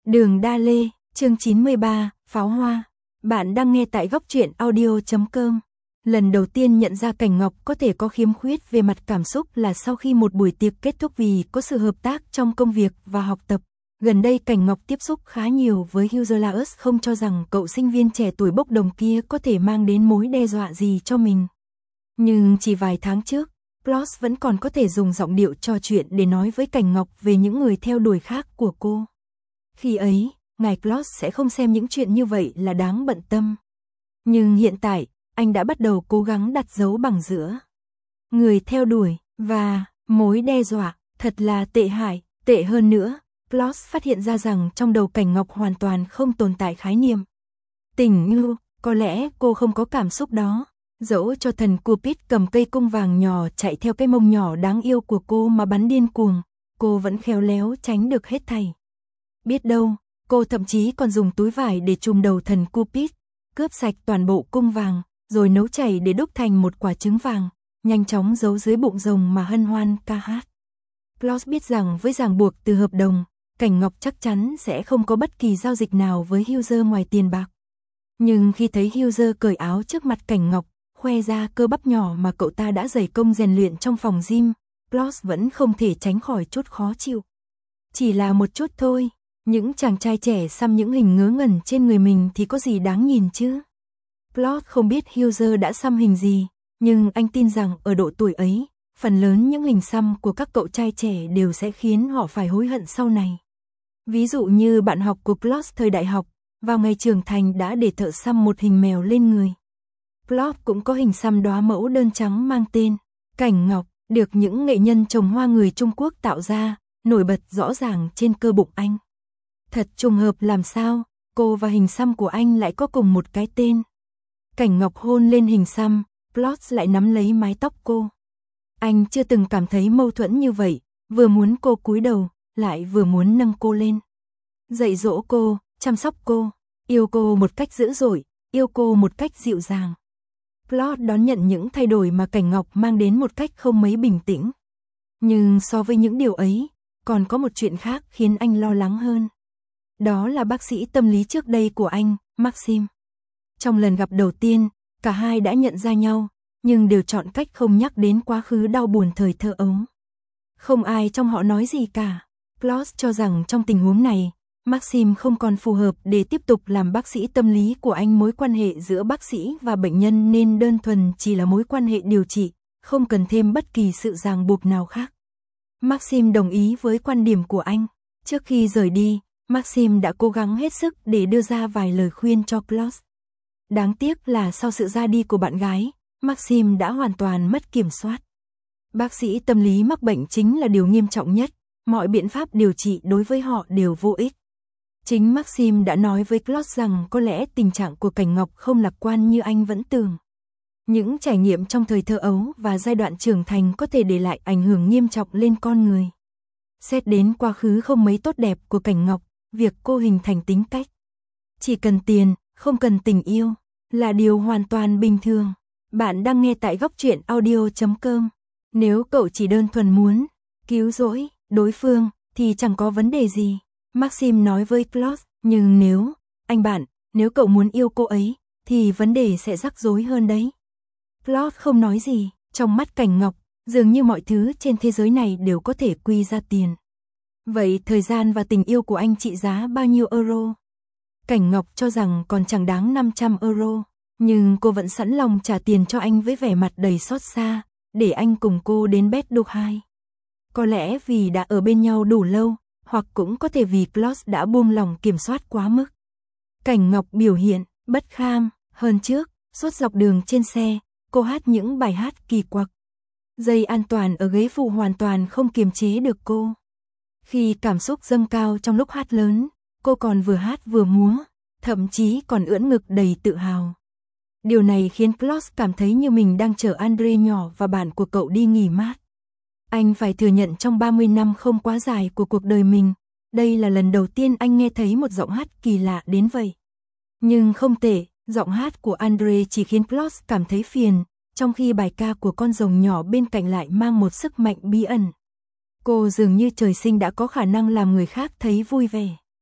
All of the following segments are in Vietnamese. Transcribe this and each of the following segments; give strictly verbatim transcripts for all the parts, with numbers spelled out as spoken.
Đường Đa Lê, chương chín mươi ba, Pháo Hoa. Bạn đang nghe tại góc truyện audio chấm com. Lần đầu tiên nhận ra Cảnh Ngọc có thể có khiếm khuyết về mặt cảm xúc là sau khi một buổi tiệc kết thúc vì có sự hợp tác trong công việc và học tập. Gần đây Cảnh Ngọc tiếp xúc khá nhiều với Hughes không cho rằng cậu sinh viên trẻ tuổi bốc đồng kia có thể mang đến mối đe dọa gì cho mình. Nhưng chỉ vài tháng trước, Ploss vẫn còn có thể dùng giọng điệu trò chuyện để nói với Cảnh Ngọc về những người theo đuổi khác của cô. Khi ấy, ngài Ploss sẽ không xem những chuyện như vậy là đáng bận tâm. Nhưng hiện tại, anh đã bắt đầu cố gắng đặt dấu bằng giữa người theo đuổi và mối đe dọa, thật là tệ hại, tệ hơn nữa. Ploss phát hiện ra rằng trong đầu Cảnh Ngọc hoàn toàn không tồn tại khái niệm tình yêu, có lẽ cô không có cảm xúc đó. Dẫu cho thần Cupid cầm cây cung vàng nhỏ chạy theo cái mông nhỏ đáng yêu của cô mà bắn điên cuồng, cô vẫn khéo léo tránh được hết thảy. Biết đâu, cô thậm chí còn dùng túi vải để trùm đầu thần Cupid, cướp sạch toàn bộ cung vàng, rồi nấu chảy để đúc thành một quả trứng vàng, nhanh chóng giấu dưới bụng rồng mà hân hoan ca hát. Ploss biết rằng với ràng buộc từ hợp đồng, Cảnh Ngọc chắc chắn sẽ không có bất kỳ giao dịch nào với Hughes ngoài tiền bạc. Nhưng khi thấy Hughes cởi áo trước mặt Cảnh Ngọc, khoe ra cơ bắp nhỏ mà cậu ta đã dày công rèn luyện trong phòng gym, Ploss vẫn không thể tránh khỏi chút khó chịu. Chỉ là một chút thôi, những chàng trai trẻ xăm những hình ngớ ngẩn trên người mình thì có gì đáng nhìn chứ. Ploss không biết Hughes đã xăm hình gì, nhưng anh tin rằng ở độ tuổi ấy, phần lớn những hình xăm của các cậu trai trẻ đều sẽ khiến họ phải hối hận sau này. Ví dụ như bạn học của Ploss thời đại học, vào ngày trưởng thành đã để thợ xăm một hình mèo lên người. Ploss cũng có hình xăm đóa mẫu đơn trắng mang tên Cảnh Ngọc, được những nghệ nhân trồng hoa người Trung Quốc tạo ra, nổi bật rõ ràng trên cơ bụng anh. Thật trùng hợp làm sao, cô và hình xăm của anh lại có cùng một cái tên. Cảnh Ngọc hôn lên hình xăm, Ploss lại nắm lấy mái tóc cô. Anh chưa từng cảm thấy mâu thuẫn như vậy, vừa muốn cô cúi đầu, lại vừa muốn nâng cô lên. Dạy dỗ cô, chăm sóc cô, yêu cô một cách dữ dội, yêu cô một cách dịu dàng. Ploss đón nhận những thay đổi mà Cảnh Ngọc mang đến một cách không mấy bình tĩnh. Nhưng so với những điều ấy, còn có một chuyện khác khiến anh lo lắng hơn. Đó là bác sĩ tâm lý trước đây của anh, Maxim. Trong lần gặp đầu tiên, cả hai đã nhận ra nhau, nhưng đều chọn cách không nhắc đến quá khứ đau buồn thời thơ ấu. Không ai trong họ nói gì cả. Ploss cho rằng trong tình huống này, Maxim không còn phù hợp để tiếp tục làm bác sĩ tâm lý của anh. Mối quan hệ giữa bác sĩ và bệnh nhân nên đơn thuần chỉ là mối quan hệ điều trị, không cần thêm bất kỳ sự ràng buộc nào khác. Maxim đồng ý với quan điểm của anh. Trước khi rời đi, Maxim đã cố gắng hết sức để đưa ra vài lời khuyên cho Ploss. Đáng tiếc là sau sự ra đi của bạn gái, Maxim đã hoàn toàn mất kiểm soát. Bác sĩ tâm lý mắc bệnh chính là điều nghiêm trọng nhất, mọi biện pháp điều trị đối với họ đều vô ích. Chính Maxim đã nói với Ploss rằng có lẽ tình trạng của Cảnh Ngọc không lạc quan như anh vẫn tưởng. Những trải nghiệm trong thời thơ ấu và giai đoạn trưởng thành có thể để lại ảnh hưởng nghiêm trọng lên con người. Xét đến quá khứ không mấy tốt đẹp của Cảnh Ngọc, việc cô hình thành tính cách chỉ cần tiền, không cần tình yêu, là điều hoàn toàn bình thường. Bạn đang nghe tại góc truyện audio chấm com. Nếu cậu chỉ đơn thuần muốn cứu rỗi đối phương thì chẳng có vấn đề gì, Maxim nói với Ploss, nhưng nếu, anh bạn, nếu cậu muốn yêu cô ấy, thì vấn đề sẽ rắc rối hơn đấy. Ploss không nói gì, trong mắt Cảnh Ngọc, dường như mọi thứ trên thế giới này đều có thể quy ra tiền. Vậy thời gian và tình yêu của anh trị giá bao nhiêu euro? Cảnh Ngọc cho rằng còn chẳng đáng năm trăm euro, nhưng cô vẫn sẵn lòng trả tiền cho anh với vẻ mặt đầy xót xa, để anh cùng cô đến Bét Đô Hai. Có lẽ vì đã ở bên nhau đủ lâu, hoặc cũng có thể vì Ploss đã buông lòng kiểm soát quá mức. Cảnh Ngọc biểu hiện bất kham hơn trước, suốt dọc đường trên xe, cô hát những bài hát kỳ quặc. Dây an toàn ở ghế phụ hoàn toàn không kiềm chế được cô. Khi cảm xúc dâng cao trong lúc hát lớn, cô còn vừa hát vừa múa, thậm chí còn ưỡn ngực đầy tự hào. Điều này khiến Ploss cảm thấy như mình đang chở Andre nhỏ và bạn của cậu đi nghỉ mát. Anh phải thừa nhận trong ba mươi năm không quá dài của cuộc đời mình, đây là lần đầu tiên anh nghe thấy một giọng hát kỳ lạ đến vậy. Nhưng không tệ, giọng hát của Andre chỉ khiến Ploss cảm thấy phiền, trong khi bài ca của con rồng nhỏ bên cạnh lại mang một sức mạnh bí ẩn. Cô dường như trời sinh đã có khả năng làm người khác thấy vui vẻ.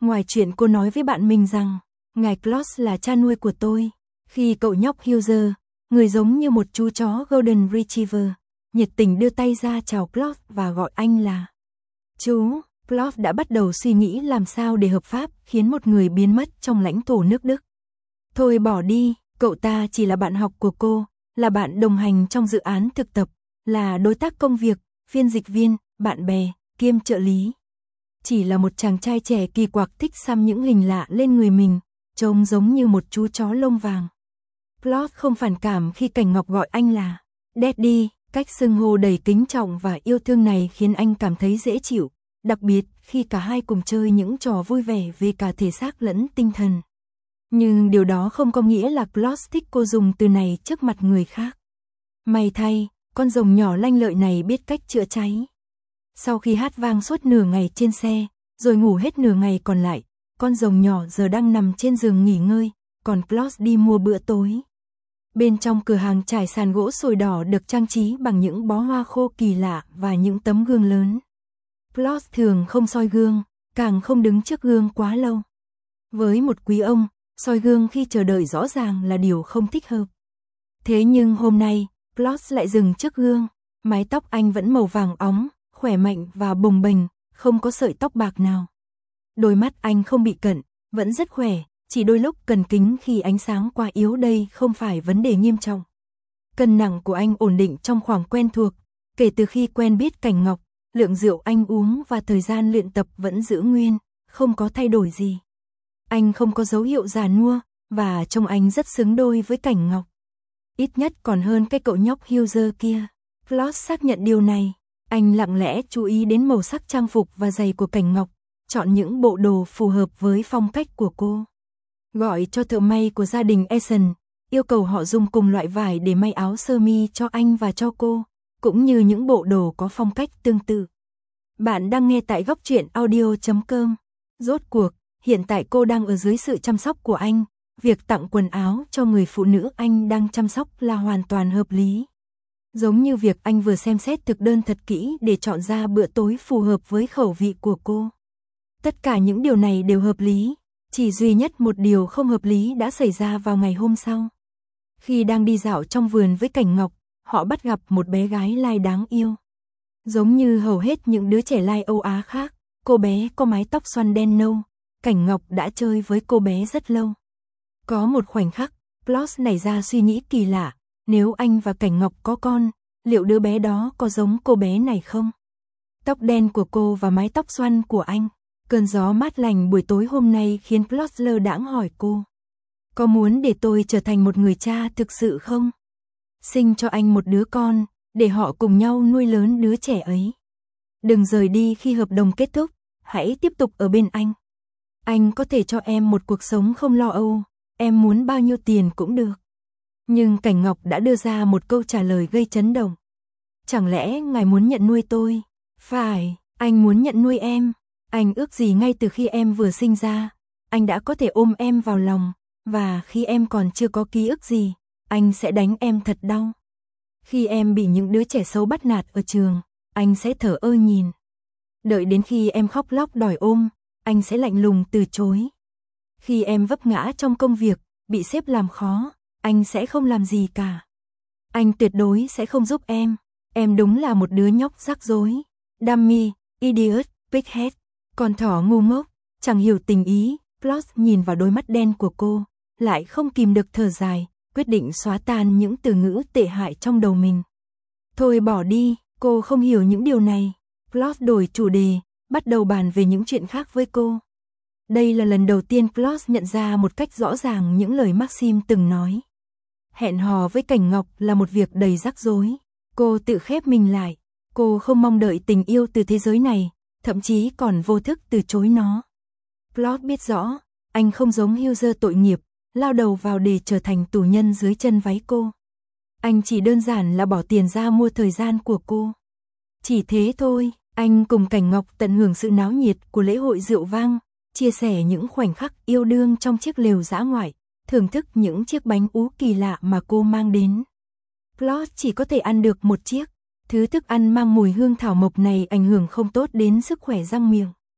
Ngoài chuyện cô nói với bạn mình rằng, ngài Claus là cha nuôi của tôi. Khi cậu nhóc Hughes, người giống như một chú chó Golden Retriever, nhiệt tình đưa tay ra chào Claus và gọi anh là chú, Claus đã bắt đầu suy nghĩ làm sao để hợp pháp khiến một người biến mất trong lãnh thổ nước Đức. Thôi bỏ đi, cậu ta chỉ là bạn học của cô, là bạn đồng hành trong dự án thực tập, là đối tác công việc, phiên dịch viên, bạn bè, kiêm trợ lý. Chỉ là một chàng trai trẻ kỳ quặc thích xăm những hình lạ lên người mình, trông giống như một chú chó lông vàng. Claus không phản cảm khi Cảnh Ngọc gọi anh là Daddy, cách xưng hô đầy kính trọng và yêu thương này khiến anh cảm thấy dễ chịu, đặc biệt khi cả hai cùng chơi những trò vui vẻ về cả thể xác lẫn tinh thần. Nhưng điều đó không có nghĩa là Claus thích cô dùng từ này trước mặt người khác. May thay, con rồng nhỏ lanh lợi này biết cách chữa cháy. Sau khi hát vang suốt nửa ngày trên xe, rồi ngủ hết nửa ngày còn lại, con rồng nhỏ giờ đang nằm trên giường nghỉ ngơi, còn Claus đi mua bữa tối. Bên trong cửa hàng trải sàn gỗ sồi đỏ được trang trí bằng những bó hoa khô kỳ lạ và những tấm gương lớn. Claus thường không soi gương, càng không đứng trước gương quá lâu. Với một quý ông, soi gương khi chờ đợi rõ ràng là điều không thích hợp. Thế nhưng hôm nay, Claus lại dừng trước gương, mái tóc anh vẫn màu vàng óng, khỏe mạnh và bồng bềnh, không có sợi tóc bạc nào. Đôi mắt anh không bị cận, vẫn rất khỏe, chỉ đôi lúc cần kính khi ánh sáng quá yếu. Đây không phải vấn đề nghiêm trọng. Cân nặng của anh ổn định trong khoảng quen thuộc, kể từ khi quen biết Cảnh Ngọc, lượng rượu anh uống và thời gian luyện tập vẫn giữ nguyên, không có thay đổi gì. Anh không có dấu hiệu già nua, và trông anh rất xứng đôi với Cảnh Ngọc. Ít nhất còn hơn cái cậu nhóc Hughes kia. Claus xác nhận điều này. Anh lặng lẽ chú ý đến màu sắc trang phục và giày của Cảnh Ngọc, chọn những bộ đồ phù hợp với phong cách của cô. Gọi cho thợ may của gia đình Essen, yêu cầu họ dùng cùng loại vải để may áo sơ mi cho anh và cho cô, cũng như những bộ đồ có phong cách tương tự. Bạn đang nghe tại góc truyện audio chấm com. Rốt cuộc, hiện tại cô đang ở dưới sự chăm sóc của anh, việc tặng quần áo cho người phụ nữ anh đang chăm sóc là hoàn toàn hợp lý. Giống như việc anh vừa xem xét thực đơn thật kỹ để chọn ra bữa tối phù hợp với khẩu vị của cô. Tất cả những điều này đều hợp lý, chỉ duy nhất một điều không hợp lý đã xảy ra vào ngày hôm sau. Khi đang đi dạo trong vườn với Cảnh Ngọc, họ bắt gặp một bé gái lai đáng yêu. Giống như hầu hết những đứa trẻ lai Âu Á khác, cô bé có mái tóc xoăn đen nâu, Cảnh Ngọc đã chơi với cô bé rất lâu. Có một khoảnh khắc, Claus nảy ra suy nghĩ kỳ lạ, nếu anh và Cảnh Ngọc có con, liệu đứa bé đó có giống cô bé này không? Tóc đen của cô và mái tóc xoăn của anh. Cơn gió mát lành buổi tối hôm nay khiến Claus lơ đãng hỏi cô. Có muốn để tôi trở thành một người cha thực sự không? Sinh cho anh một đứa con, để họ cùng nhau nuôi lớn đứa trẻ ấy. Đừng rời đi khi hợp đồng kết thúc, hãy tiếp tục ở bên anh. Anh có thể cho em một cuộc sống không lo âu, em muốn bao nhiêu tiền cũng được. Nhưng Cảnh Ngọc đã đưa ra một câu trả lời gây chấn động. Chẳng lẽ ngài muốn nhận nuôi tôi? Phải, anh muốn nhận nuôi em. Anh ước gì ngay từ khi em vừa sinh ra, anh đã có thể ôm em vào lòng, và khi em còn chưa có ký ức gì, anh sẽ đánh em thật đau. Khi em bị những đứa trẻ xấu bắt nạt ở trường, anh sẽ thở ơ nhìn. Đợi đến khi em khóc lóc đòi ôm, anh sẽ lạnh lùng từ chối. Khi em vấp ngã trong công việc, bị sếp làm khó, anh sẽ không làm gì cả. Anh tuyệt đối sẽ không giúp em. Em đúng là một đứa nhóc rắc rối. Dummy, idiot, pighead. Con thỏ ngu ngốc, chẳng hiểu tình ý. Claus nhìn vào đôi mắt đen của cô, lại không kìm được thở dài, quyết định xóa tan những từ ngữ tệ hại trong đầu mình. Thôi bỏ đi, cô không hiểu những điều này. Claus đổi chủ đề, bắt đầu bàn về những chuyện khác với cô. Đây là lần đầu tiên Claus nhận ra một cách rõ ràng những lời Maxim từng nói. Hẹn hò với Cảnh Ngọc là một việc đầy rắc rối. Cô tự khép mình lại. Cô không mong đợi tình yêu từ thế giới này, thậm chí còn vô thức từ chối nó. Claus biết rõ, anh không giống Hughes tội nghiệp, lao đầu vào để trở thành tù nhân dưới chân váy cô. Anh chỉ đơn giản là bỏ tiền ra mua thời gian của cô. Chỉ thế thôi, anh cùng Cảnh Ngọc tận hưởng sự náo nhiệt của lễ hội rượu vang, chia sẻ những khoảnh khắc yêu đương trong chiếc lều dã ngoại, thưởng thức những chiếc bánh ú kỳ lạ mà cô mang đến. Claus chỉ có thể ăn được một chiếc. Thứ thức ăn mang mùi hương thảo mộc này ảnh hưởng không tốt đến sức khỏe răng miệng.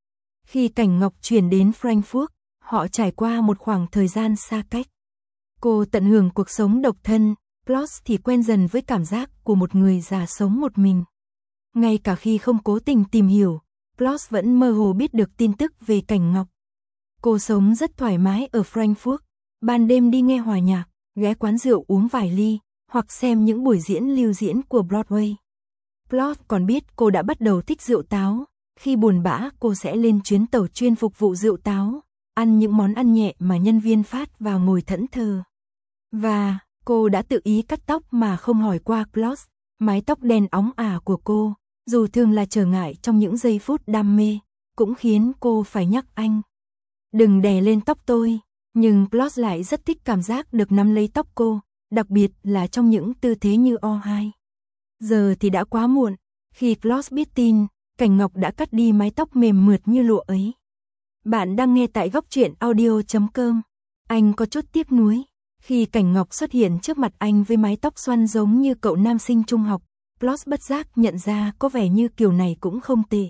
Khi Cảnh Ngọc chuyển đến Frankfurt, họ trải qua một khoảng thời gian xa cách. Cô tận hưởng cuộc sống độc thân, Ploss thì quen dần với cảm giác của một người già sống một mình. Ngay cả khi không cố tình tìm hiểu, Ploss vẫn mơ hồ biết được tin tức về Cảnh Ngọc. Cô sống rất thoải mái ở Frankfurt, ban đêm đi nghe hòa nhạc, ghé quán rượu uống vài ly, hoặc xem những buổi diễn lưu diễn của Broadway. Ploss còn biết cô đã bắt đầu thích rượu táo, khi buồn bã cô sẽ lên chuyến tàu chuyên phục vụ rượu táo, ăn những món ăn nhẹ mà nhân viên phát và ngồi thẫn thờ. Và, cô đã tự ý cắt tóc mà không hỏi qua Ploss, mái tóc đen óng ả của cô, dù thường là trở ngại trong những giây phút đam mê, cũng khiến cô phải nhắc anh. Đừng đè lên tóc tôi, nhưng Ploss lại rất thích cảm giác được nắm lấy tóc cô, đặc biệt là trong những tư thế như o hai. Giờ thì đã quá muộn, khi Ploss biết tin, Cảnh Ngọc đã cắt đi mái tóc mềm mượt như lụa ấy. Bạn đang nghe tại góc truyện audio chấm com. Anh có chút tiếc nuối khi Cảnh Ngọc xuất hiện trước mặt anh với mái tóc xoăn giống như cậu nam sinh trung học. Ploss bất giác nhận ra có vẻ như kiểu này cũng không tệ.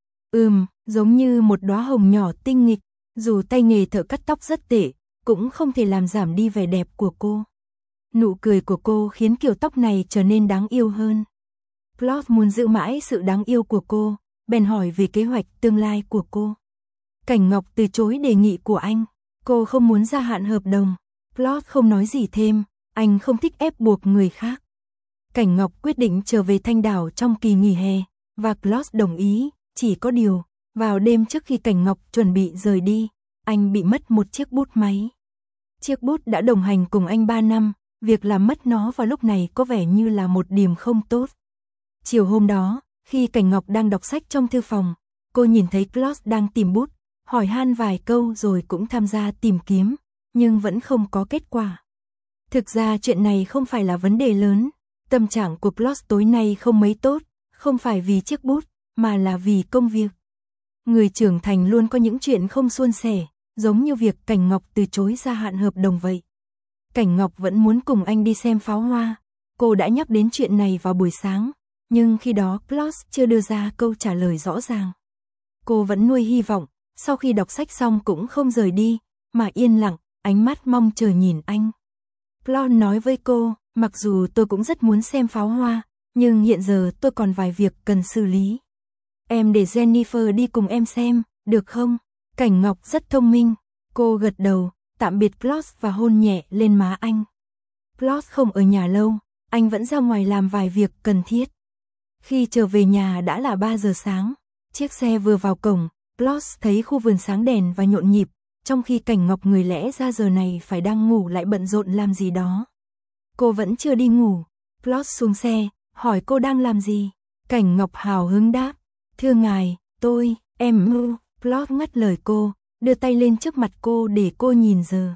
Ừm, giống như một đóa hồng nhỏ tinh nghịch, dù tay nghề thợ cắt tóc rất tệ, cũng không thể làm giảm đi vẻ đẹp của cô. Nụ cười của cô khiến kiểu tóc này trở nên đáng yêu hơn. Ploss muốn giữ mãi sự đáng yêu của cô, bèn hỏi về kế hoạch tương lai của cô. Cảnh Ngọc từ chối đề nghị của anh, cô không muốn gia hạn hợp đồng. Ploss không nói gì thêm, anh không thích ép buộc người khác. Cảnh Ngọc quyết định trở về Thanh Đảo trong kỳ nghỉ hè, và Ploss đồng ý, chỉ có điều, vào đêm trước khi Cảnh Ngọc chuẩn bị rời đi, anh bị mất một chiếc bút máy. Chiếc bút đã đồng hành cùng anh ba năm, việc làm mất nó vào lúc này có vẻ như là một điểm không tốt. Chiều hôm đó, khi Cảnh Ngọc đang đọc sách trong thư phòng, cô nhìn thấy Ploss đang tìm bút, hỏi han vài câu rồi cũng tham gia tìm kiếm, nhưng vẫn không có kết quả. Thực ra chuyện này không phải là vấn đề lớn, tâm trạng của Ploss tối nay không mấy tốt, không phải vì chiếc bút, mà là vì công việc. Người trưởng thành luôn có những chuyện không suôn sẻ, giống như việc Cảnh Ngọc từ chối gia hạn hợp đồng vậy. Cảnh Ngọc vẫn muốn cùng anh đi xem pháo hoa, cô đã nhắc đến chuyện này vào buổi sáng, nhưng khi đó Ploss chưa đưa ra câu trả lời rõ ràng. Cô vẫn nuôi hy vọng, sau khi đọc sách xong cũng không rời đi, mà yên lặng, ánh mắt mong chờ nhìn anh. Ploss nói với cô, mặc dù tôi cũng rất muốn xem pháo hoa, nhưng hiện giờ tôi còn vài việc cần xử lý. Em để Jennifer đi cùng em xem, được không? Cảnh Ngọc rất thông minh, cô gật đầu, tạm biệt Ploss và hôn nhẹ lên má anh. Ploss không ở nhà lâu, anh vẫn ra ngoài làm vài việc cần thiết. Khi trở về nhà đã là ba giờ sáng, chiếc xe vừa vào cổng, Ploss thấy khu vườn sáng đèn và nhộn nhịp, trong khi Cảnh Ngọc người lẽ ra giờ này phải đang ngủ lại bận rộn làm gì đó. Cô vẫn chưa đi ngủ, Ploss xuống xe, hỏi cô đang làm gì. Cảnh Ngọc hào hứng đáp, thưa ngài, tôi, em mưu. Ploss ngắt lời cô, đưa tay lên trước mặt cô để cô nhìn giờ.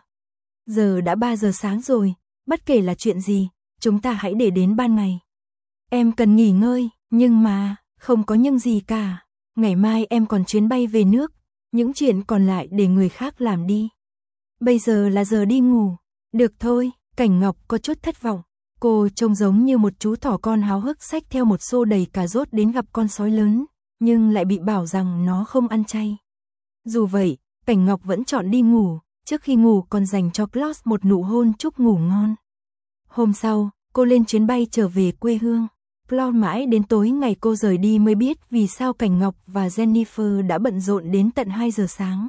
Giờ đã ba giờ sáng rồi, bất kể là chuyện gì, chúng ta hãy để đến ban ngày. Em cần nghỉ ngơi, nhưng mà, không có nhưng gì cả. Ngày mai em còn chuyến bay về nước, những chuyện còn lại để người khác làm đi. Bây giờ là giờ đi ngủ. Được thôi, Cảnh Ngọc có chút thất vọng. Cô trông giống như một chú thỏ con háo hức xách theo một xô đầy cà rốt đến gặp con sói lớn, nhưng lại bị bảo rằng nó không ăn chay. Dù vậy, Cảnh Ngọc vẫn chọn đi ngủ, trước khi ngủ còn dành cho Ploss một nụ hôn chúc ngủ ngon. Hôm sau, cô lên chuyến bay trở về quê hương. Ploss mãi đến tối ngày cô rời đi mới biết vì sao Cảnh Ngọc và Jennifer đã bận rộn đến tận hai giờ sáng.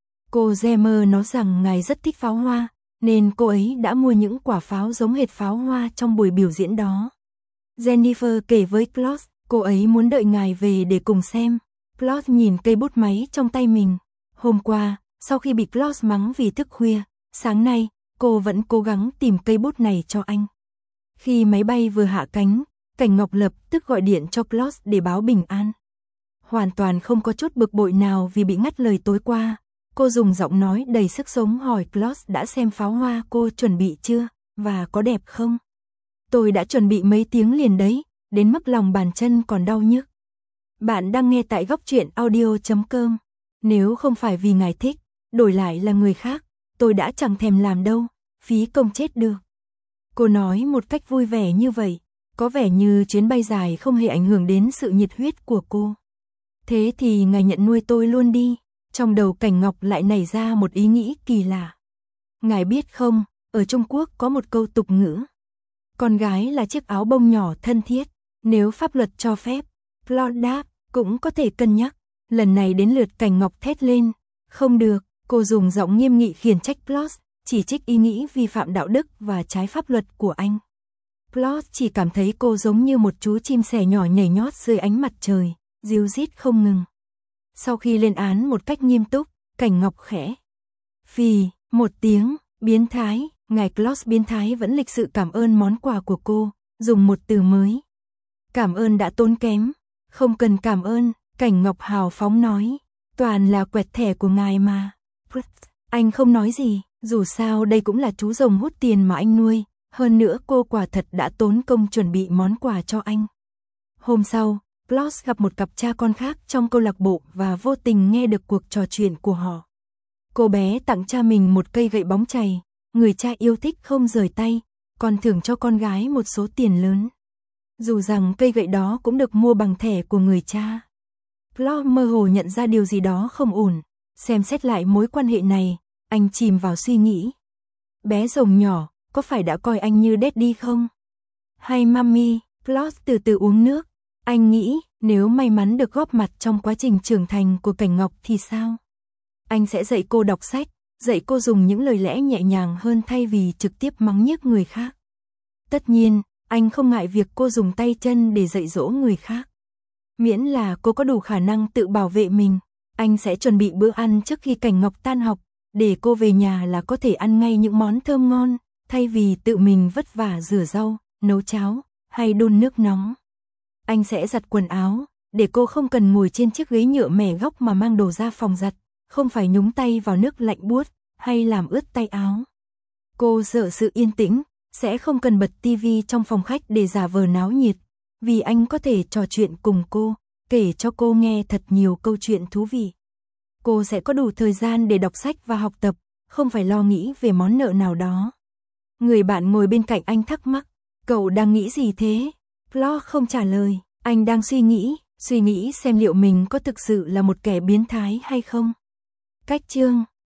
Cô Gemmer nói rằng ngài rất thích pháo hoa, nên cô ấy đã mua những quả pháo giống hệt pháo hoa trong buổi biểu diễn đó. Jennifer kể với Ploss, cô ấy muốn đợi ngài về để cùng xem. Ploss nhìn cây bút máy trong tay mình. Hôm qua, sau khi bị Ploss mắng vì thức khuya, sáng nay, cô vẫn cố gắng tìm cây bút này cho anh. Khi máy bay vừa hạ cánh, Cảnh Ngọc lập tức gọi điện cho Ploss để báo bình an. Hoàn toàn không có chút bực bội nào vì bị ngắt lời tối qua. Cô dùng giọng nói đầy sức sống hỏi Ploss đã xem pháo hoa cô chuẩn bị chưa, và có đẹp không? Tôi đã chuẩn bị mấy tiếng liền đấy, đến mức lòng bàn chân còn đau nhức. Bạn đang nghe tại góc truyện audio chấm com. Nếu không phải vì ngài thích, đổi lại là người khác, tôi đã chẳng thèm làm đâu, phí công chết được. Cô nói một cách vui vẻ như vậy, có vẻ như chuyến bay dài không hề ảnh hưởng đến sự nhiệt huyết của cô. Thế thì ngài nhận nuôi tôi luôn đi. Trong đầu Cảnh Ngọc lại nảy ra một ý nghĩ kỳ lạ. Ngài biết không, ở Trung Quốc có một câu tục ngữ. Con gái là chiếc áo bông nhỏ thân thiết, nếu pháp luật cho phép, Plot đáp, cũng có thể cân nhắc. Lần này đến lượt Cảnh Ngọc thét lên. Không được, cô dùng giọng nghiêm nghị khiển trách Plot, chỉ trích ý nghĩ vi phạm đạo đức và trái pháp luật của anh. Plot chỉ cảm thấy cô giống như một chú chim sẻ nhỏ nhảy nhót dưới ánh mặt trời, ríu rít không ngừng. Sau khi lên án một cách nghiêm túc, Cảnh Ngọc khẽ phì một tiếng, biến thái, ngài Plot biến thái vẫn lịch sự cảm ơn món quà của cô, dùng một từ mới. Cảm ơn đã tốn kém, không cần cảm ơn, Cảnh Ngọc hào phóng nói, toàn là quẹt thẻ của ngài mà. Anh không nói gì, dù sao đây cũng là chú rồng hút tiền mà anh nuôi, hơn nữa cô quả thật đã tốn công chuẩn bị món quà cho anh. Hôm sau, Plot gặp một cặp cha con khác trong câu lạc bộ và vô tình nghe được cuộc trò chuyện của họ. Cô bé tặng cha mình một cây gậy bóng chày, người cha yêu thích không rời tay, còn thưởng cho con gái một số tiền lớn. Dù rằng cây gậy đó cũng được mua bằng thẻ của người cha. Plot mơ hồ nhận ra điều gì đó không ổn, xem xét lại mối quan hệ này, anh chìm vào suy nghĩ. Bé rồng nhỏ, có phải đã coi anh như daddy không? Hay mami? Plot từ từ uống nước, anh nghĩ nếu may mắn được góp mặt trong quá trình trưởng thành của Cảnh Ngọc thì sao? Anh sẽ dạy cô đọc sách, dạy cô dùng những lời lẽ nhẹ nhàng hơn thay vì trực tiếp mắng nhiếc người khác. Tất nhiên, anh không ngại việc cô dùng tay chân để dạy dỗ người khác. Miễn là cô có đủ khả năng tự bảo vệ mình, anh sẽ chuẩn bị bữa ăn trước khi Cảnh Ngọc tan học, để cô về nhà là có thể ăn ngay những món thơm ngon, thay vì tự mình vất vả rửa rau, nấu cháo, hay đun nước nóng. Anh sẽ giặt quần áo, để cô không cần ngồi trên chiếc ghế nhựa mẻ góc mà mang đồ ra phòng giặt, không phải nhúng tay vào nước lạnh buốt, hay làm ướt tay áo. Cô sợ sự yên tĩnh, sẽ không cần bật tivi trong phòng khách để giả vờ náo nhiệt, vì anh có thể trò chuyện cùng cô, kể cho cô nghe thật nhiều câu chuyện thú vị. Cô sẽ có đủ thời gian để đọc sách và học tập, không phải lo nghĩ về món nợ nào đó. Người bạn ngồi bên cạnh anh thắc mắc, cậu đang nghĩ gì thế? Plot không trả lời, anh đang suy nghĩ, suy nghĩ xem liệu mình có thực sự là một kẻ biến thái hay không. Cách chương